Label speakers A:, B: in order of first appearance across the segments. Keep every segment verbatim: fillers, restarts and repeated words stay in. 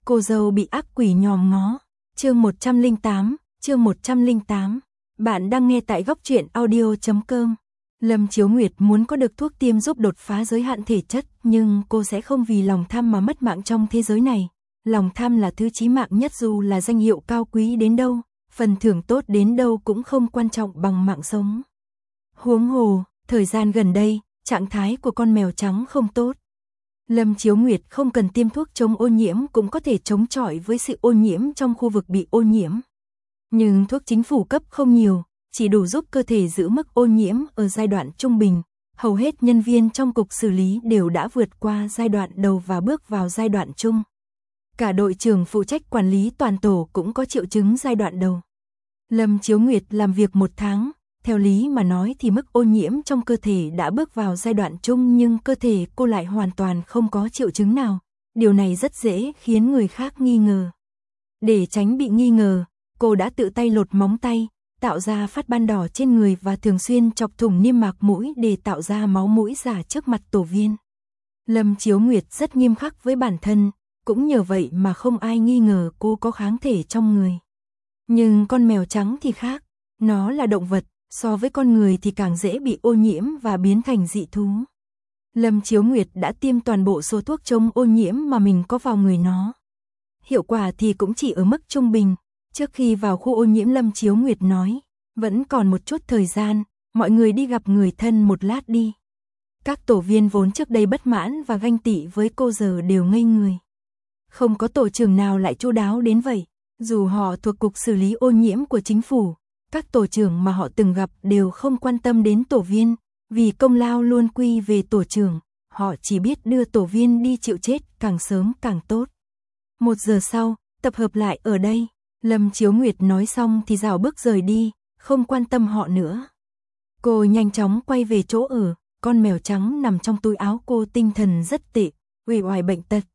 A: Cô dâu bị ác quỷ nhòm ngó. Chương một trăm lẻ tám, chương một trăm lẻ tám. Bạn đang nghe tại góc truyện audio chấm com. Lâm Chiếu Nguyệt muốn có được thuốc tiêm giúp đột phá giới hạn thể chất, nhưng cô sẽ không vì lòng tham mà mất mạng trong thế giới này. Lòng tham là thứ chí mạng nhất, dù là danh hiệu cao quý đến đâu, phần thưởng tốt đến đâu cũng không quan trọng bằng mạng sống. Huống hồ, thời gian gần đây, trạng thái của con mèo trắng không tốt. Lâm Chiếu Nguyệt không cần tiêm thuốc chống ô nhiễm cũng có thể chống chọi với sự ô nhiễm trong khu vực bị ô nhiễm. Nhưng thuốc chính phủ cấp không nhiều, chỉ đủ giúp cơ thể giữ mức ô nhiễm ở giai đoạn trung bình. Hầu hết nhân viên trong cục xử lý đều đã vượt qua giai đoạn đầu và bước vào giai đoạn trung. Cả đội trưởng phụ trách quản lý toàn tổ cũng có triệu chứng giai đoạn đầu. Lâm Chiếu Nguyệt làm việc một tháng, theo lý mà nói thì mức ô nhiễm trong cơ thể đã bước vào giai đoạn trung, nhưng cơ thể cô lại hoàn toàn không có triệu chứng nào. Điều này rất dễ khiến người khác nghi ngờ. Để tránh bị nghi ngờ, cô đã tự tay lột móng tay, tạo ra phát ban đỏ trên người và thường xuyên chọc thủng niêm mạc mũi để tạo ra máu mũi giả trước mặt tổ viên. Lâm Chiếu Nguyệt rất nghiêm khắc với bản thân, cũng nhờ vậy mà không ai nghi ngờ cô có kháng thể trong người. Nhưng con mèo trắng thì khác, nó là động vật, so với con người thì càng dễ bị ô nhiễm và biến thành dị thú. Lâm Chiếu Nguyệt đã tiêm toàn bộ số thuốc chống ô nhiễm mà mình có vào người nó. Hiệu quả thì cũng chỉ ở mức trung bình. Trước khi vào khu ô nhiễm, Lâm Chiếu Nguyệt nói, vẫn còn một chút thời gian, mọi người đi gặp người thân một lát đi. Các tổ viên vốn trước đây bất mãn và ganh tị với cô giờ đều ngây người. Không có tổ trưởng nào lại chu đáo đến vậy, dù họ thuộc cục xử lý ô nhiễm của chính phủ. Các tổ trưởng mà họ từng gặp đều không quan tâm đến tổ viên, vì công lao luôn quy về tổ trưởng, họ chỉ biết đưa tổ viên đi chịu chết càng sớm càng tốt. Một giờ sau, tập hợp lại ở đây, Lâm Chiếu Nguyệt nói xong thì rảo bước rời đi, không quan tâm họ nữa. Cô nhanh chóng quay về chỗ ở, con mèo trắng nằm trong túi áo cô tinh thần rất tệ, uể oải bệnh tật.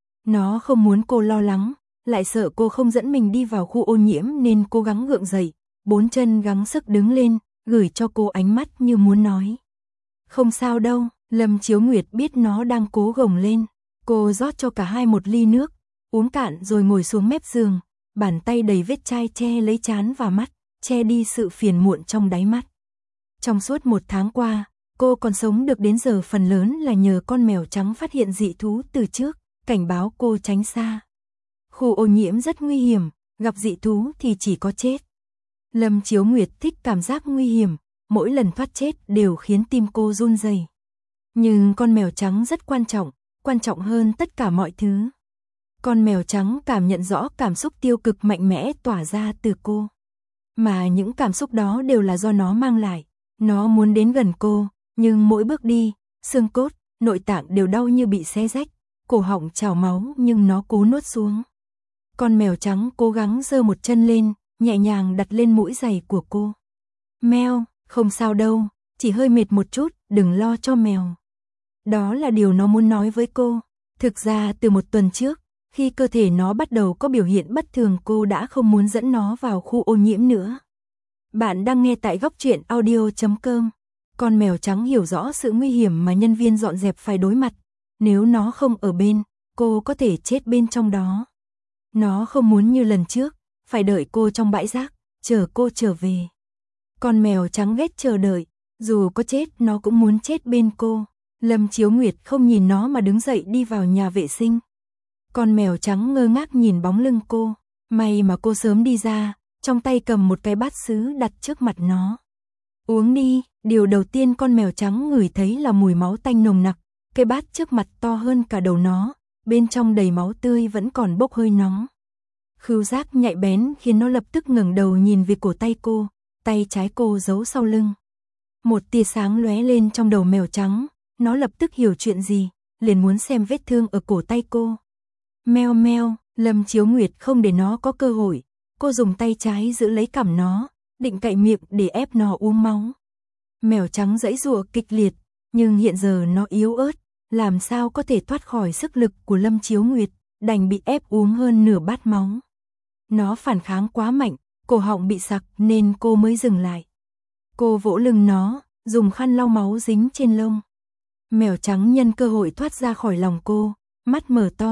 A: Nó không muốn cô lo lắng, lại sợ cô không dẫn mình đi vào khu ô nhiễm nên cố gắng gượng dậy. Bốn chân gắng sức đứng lên, gửi cho cô ánh mắt như muốn nói. Không sao đâu, Lâm Chiếu Nguyệt biết nó đang cố gồng lên. Cô rót cho cả hai một ly nước, uống cạn rồi ngồi xuống mép giường, bàn tay đầy vết chai che lấy trán và mắt, che đi sự phiền muộn trong đáy mắt. Trong suốt một tháng qua, cô còn sống được đến giờ phần lớn là nhờ con mèo trắng phát hiện dị thú từ trước, cảnh báo cô tránh xa. Khu ô nhiễm rất nguy hiểm, gặp dị thú thì chỉ có chết. Lâm Chiếu Nguyệt thích cảm giác nguy hiểm, mỗi lần thoát chết đều khiến tim cô run rẩy. Nhưng con mèo trắng rất quan trọng, quan trọng hơn tất cả mọi thứ. Con mèo trắng cảm nhận rõ cảm xúc tiêu cực mạnh mẽ tỏa ra từ cô. Mà những cảm xúc đó đều là do nó mang lại. Nó muốn đến gần cô, nhưng mỗi bước đi, xương cốt, nội tạng đều đau như bị xé rách, cổ họng trào máu nhưng nó cố nuốt xuống. Con mèo trắng cố gắng giơ một chân lên, nhẹ nhàng đặt lên mũi giày của cô. Mèo, không sao đâu, chỉ hơi mệt một chút, đừng lo cho mèo. Đó là điều nó muốn nói với cô. Thực ra từ một tuần trước, khi cơ thể nó bắt đầu có biểu hiện bất thường, cô đã không muốn dẫn nó vào khu ô nhiễm nữa. Bạn đang nghe tại góc truyện audio chấm com. Con mèo trắng hiểu rõ sự nguy hiểm mà nhân viên dọn dẹp phải đối mặt. Nếu nó không ở bên, cô có thể chết bên trong đó. Nó không muốn như lần trước, phải đợi cô trong bãi rác, chờ cô trở về. Con mèo trắng ghét chờ đợi, dù có chết nó cũng muốn chết bên cô. Lâm Chiếu Nguyệt không nhìn nó mà đứng dậy đi vào nhà vệ sinh. Con mèo trắng ngơ ngác nhìn bóng lưng cô, may mà cô sớm đi ra, trong tay cầm một cái bát sứ đặt trước mặt nó. Uống đi, điều đầu tiên con mèo trắng ngửi thấy là mùi máu tanh nồng nặc, cái bát trước mặt to hơn cả đầu nó, bên trong đầy máu tươi vẫn còn bốc hơi nóng. Khứu giác nhạy bén khiến nó lập tức ngẩng đầu nhìn về cổ tay cô, tay trái cô giấu sau lưng. Một tia sáng lóe lên trong đầu mèo trắng, nó lập tức hiểu chuyện gì, liền muốn xem vết thương ở cổ tay cô. Meo meo, Lâm Chiếu Nguyệt không để nó có cơ hội, cô dùng tay trái giữ lấy cằm nó, định cạy miệng để ép nó uống máu. Mèo trắng giãy giụa kịch liệt, nhưng hiện giờ nó yếu ớt, làm sao có thể thoát khỏi sức lực của Lâm Chiếu Nguyệt, đành bị ép uống hơn nửa bát máu. Nó phản kháng quá mạnh, cổ họng bị sặc nên cô mới dừng lại. Cô vỗ lưng nó, dùng khăn lau máu dính trên lông. Mèo trắng nhân cơ hội thoát ra khỏi lòng cô, mắt mở to,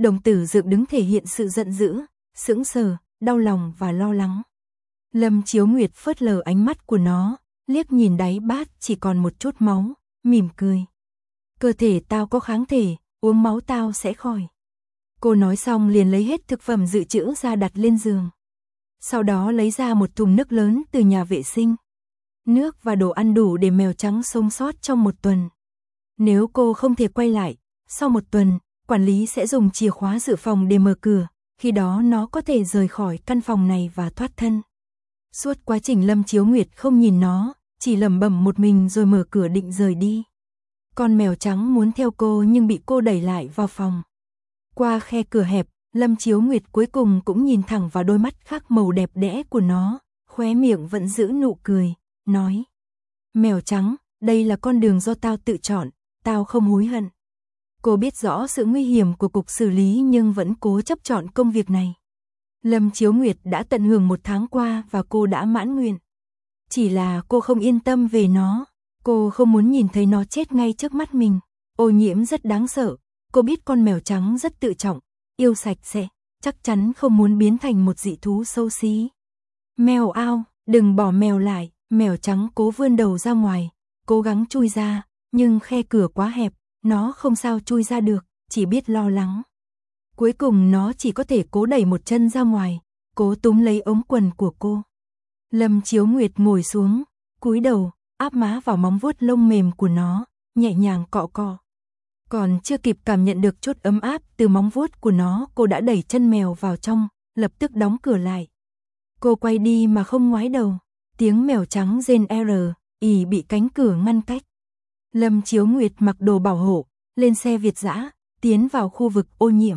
A: đồng tử dựng đứng thể hiện sự giận dữ, sững sờ, đau lòng và lo lắng. Lâm Chiếu Nguyệt phớt lờ ánh mắt của nó, liếc nhìn đáy bát chỉ còn một chút máu, mỉm cười. Cơ thể tao có kháng thể, uống máu tao sẽ khỏi. Cô nói xong liền lấy hết thực phẩm dự trữ ra đặt lên giường. Sau đó lấy ra một thùng nước lớn từ nhà vệ sinh. Nước và đồ ăn đủ để mèo trắng sống sót trong một tuần. Nếu cô không thể quay lại, sau một tuần, quản lý sẽ dùng chìa khóa dự phòng để mở cửa, khi đó nó có thể rời khỏi căn phòng này và thoát thân. Suốt quá trình Lâm Chiếu Nguyệt không nhìn nó, chỉ lẩm bẩm một mình rồi mở cửa định rời đi. Con mèo trắng muốn theo cô nhưng bị cô đẩy lại vào phòng. Qua khe cửa hẹp, Lâm Chiếu Nguyệt cuối cùng cũng nhìn thẳng vào đôi mắt khác màu đẹp đẽ của nó, khóe miệng vẫn giữ nụ cười, nói. Mèo trắng, đây là con đường do tao tự chọn, tao không hối hận. Cô biết rõ sự nguy hiểm của cục xử lý nhưng vẫn cố chấp chọn công việc này. Lâm Chiếu Nguyệt đã tận hưởng một tháng qua và cô đã mãn nguyện. Chỉ là cô không yên tâm về nó, cô không muốn nhìn thấy nó chết ngay trước mắt mình. Ô nhiễm rất đáng sợ, cô biết con mèo trắng rất tự trọng, yêu sạch sẽ, chắc chắn không muốn biến thành một dị thú xấu xí. Mèo ao, đừng bỏ mèo lại, mèo trắng cố vươn đầu ra ngoài, cố gắng chui ra, nhưng khe cửa quá hẹp, nó không sao chui ra được, chỉ biết lo lắng. Cuối cùng nó chỉ có thể cố đẩy một chân ra ngoài, cố túm lấy ống quần của cô. Lâm Chiếu Nguyệt ngồi xuống, cúi đầu, áp má vào móng vuốt lông mềm của nó, nhẹ nhàng cọ cọ. Còn chưa kịp cảm nhận được chút ấm áp từ móng vuốt của nó, cô đã đẩy chân mèo vào trong, lập tức đóng cửa lại. Cô quay đi mà không ngoái đầu, tiếng mèo trắng rên R, ỉ bị cánh cửa ngăn cách. Lâm Chiếu Nguyệt mặc đồ bảo hộ, lên xe Việt dã, tiến vào khu vực ô nhiễm.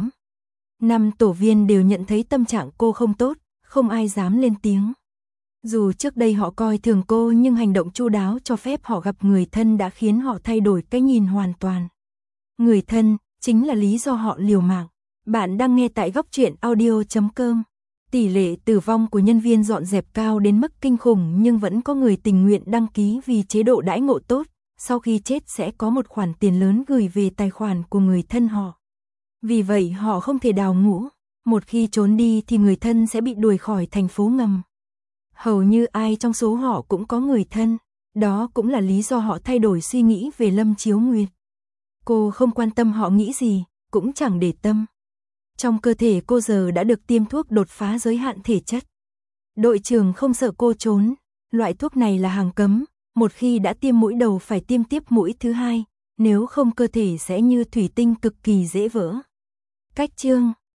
A: Năm tổ viên đều nhận thấy tâm trạng cô không tốt, không ai dám lên tiếng. Dù trước đây họ coi thường cô nhưng hành động chu đáo cho phép họ gặp người thân đã khiến họ thay đổi cái nhìn hoàn toàn. Người thân chính là lý do họ liều mạng. Bạn đang nghe tại góc truyện audio chấm com. Tỷ lệ tử vong của nhân viên dọn dẹp cao đến mức kinh khủng nhưng vẫn có người tình nguyện đăng ký vì chế độ đãi ngộ tốt. Sau khi chết sẽ có một khoản tiền lớn gửi về tài khoản của người thân họ. Vì vậy họ không thể đào ngũ. Một khi trốn đi thì người thân sẽ bị đuổi khỏi thành phố ngầm. Hầu như ai trong số họ cũng có người thân. Đó cũng là lý do họ thay đổi suy nghĩ về Lâm Chiếu Nguyệt. Cô không quan tâm họ nghĩ gì, cũng chẳng để tâm. Trong cơ thể cô giờ đã được tiêm thuốc đột phá giới hạn thể chất. Đội trưởng không sợ cô trốn. Loại thuốc này là hàng cấm. Một khi đã tiêm mũi đầu phải tiêm tiếp mũi thứ hai. Nếu không cơ thể sẽ như thủy tinh cực kỳ dễ vỡ. Cách chương